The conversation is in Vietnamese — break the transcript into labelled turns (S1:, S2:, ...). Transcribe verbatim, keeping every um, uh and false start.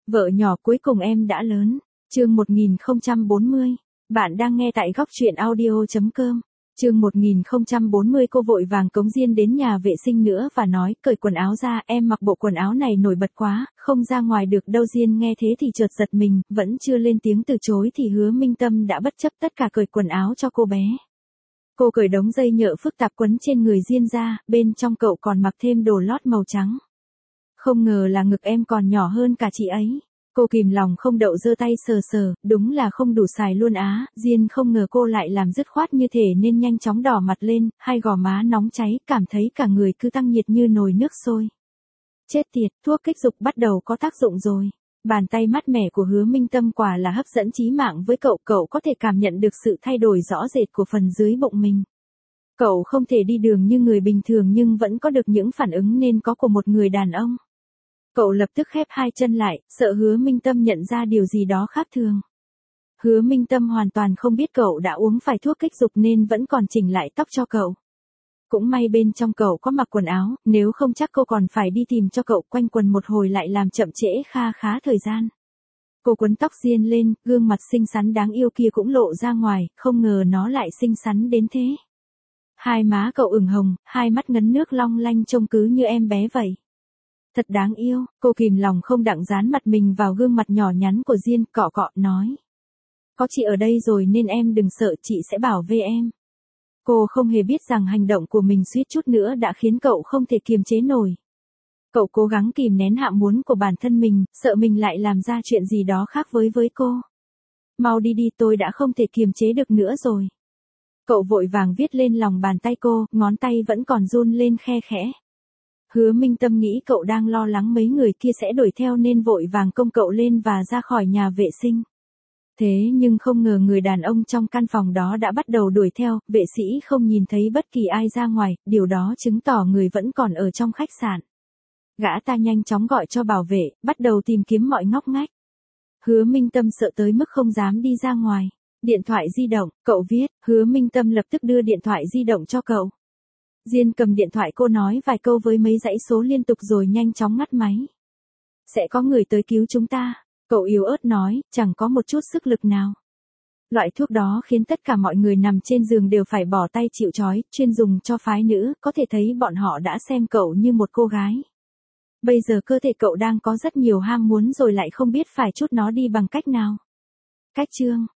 S1: Vợ nhỏ cuối cùng em đã lớn. Chương một nghìn không trăm bốn mươi. Bạn đang nghe tại góc truyện audio chấm com. Chương một nghìn không trăm bốn mươi. Cô vội vàng cống Diên đến nhà vệ sinh nữa và nói, cởi quần áo ra, em mặc bộ quần áo này nổi bật quá, không ra ngoài được đâu. Diên nghe thế thì chợt giật mình, vẫn chưa lên tiếng từ chối thì Hứa Minh Tâm đã bất chấp tất cả cởi quần áo cho cô bé. Cô cởi đống dây nhợ phức tạp quấn trên người Diên ra, bên trong cậu còn mặc thêm đồ lót màu trắng. Không ngờ là ngực em còn nhỏ hơn cả chị ấy. Cô kìm lòng không đậu giơ tay sờ sờ, đúng là không đủ xài luôn á. Diên không ngờ cô lại làm dứt khoát như thể nên nhanh chóng đỏ mặt lên, hai gò má nóng cháy, cảm thấy cả người cứ tăng nhiệt như nồi nước sôi. Chết tiệt, thuốc kích dục bắt đầu có tác dụng rồi. Bàn tay mát mẻ của Hứa Minh Tâm quả là hấp dẫn chí mạng với cậu, cậu có thể cảm nhận được sự thay đổi rõ rệt của phần dưới bụng mình. Cậu không thể đi đường như người bình thường nhưng vẫn có được những phản ứng nên có của một người đàn ông. Cậu lập tức khép hai chân lại, sợ Hứa Minh Tâm nhận ra điều gì đó khác thường. Hứa Minh Tâm hoàn toàn không biết cậu đã uống phải thuốc kích dục nên vẫn còn chỉnh lại tóc cho cậu. Cũng may bên trong cậu có mặc quần áo, nếu không chắc cô còn phải đi tìm cho cậu quanh quần một hồi lại làm chậm trễ kha khá thời gian. Cô quấn tóc Diên lên, gương mặt xinh xắn đáng yêu kia cũng lộ ra ngoài, không ngờ nó lại xinh xắn đến thế. Hai má cậu ửng hồng, hai mắt ngấn nước long lanh trông cứ như em bé vậy. Thật đáng yêu, cô kìm lòng không đặng dán mặt mình vào gương mặt nhỏ nhắn của Diên, cọ cọ nói. Có chị ở đây rồi nên em đừng sợ, chị sẽ bảo vệ em. Cô không hề biết rằng hành động của mình suýt chút nữa đã khiến cậu không thể kiềm chế nổi. Cậu cố gắng kìm nén ham muốn của bản thân mình, sợ mình lại làm ra chuyện gì đó khác với với cô. Mau đi đi, tôi đã không thể kiềm chế được nữa rồi. Cậu vội vàng viết lên lòng bàn tay cô, ngón tay vẫn còn run lên khe khẽ. Hứa Minh Tâm nghĩ cậu đang lo lắng mấy người kia sẽ đuổi theo nên vội vàng công cậu lên và ra khỏi nhà vệ sinh. Thế nhưng không ngờ người đàn ông trong căn phòng đó đã bắt đầu đuổi theo, vệ sĩ không nhìn thấy bất kỳ ai ra ngoài, điều đó chứng tỏ người vẫn còn ở trong khách sạn. Gã ta nhanh chóng gọi cho bảo vệ, bắt đầu tìm kiếm mọi ngóc ngách. Hứa Minh Tâm sợ tới mức không dám đi ra ngoài. Điện thoại di động, cậu viết, Hứa Minh Tâm lập tức đưa điện thoại di động cho cậu. Diên cầm điện thoại, cô nói vài câu với mấy dãy số liên tục rồi nhanh chóng ngắt máy. Sẽ có người tới cứu chúng ta, cậu yếu ớt nói, chẳng có một chút sức lực nào. Loại thuốc đó khiến tất cả mọi người nằm trên giường đều phải bỏ tay chịu trói, chuyên dùng cho phái nữ, có thể thấy bọn họ đã xem cậu như một cô gái. Bây giờ cơ thể cậu đang có rất nhiều ham muốn rồi lại không biết phải trút nó đi bằng cách nào. Cách chương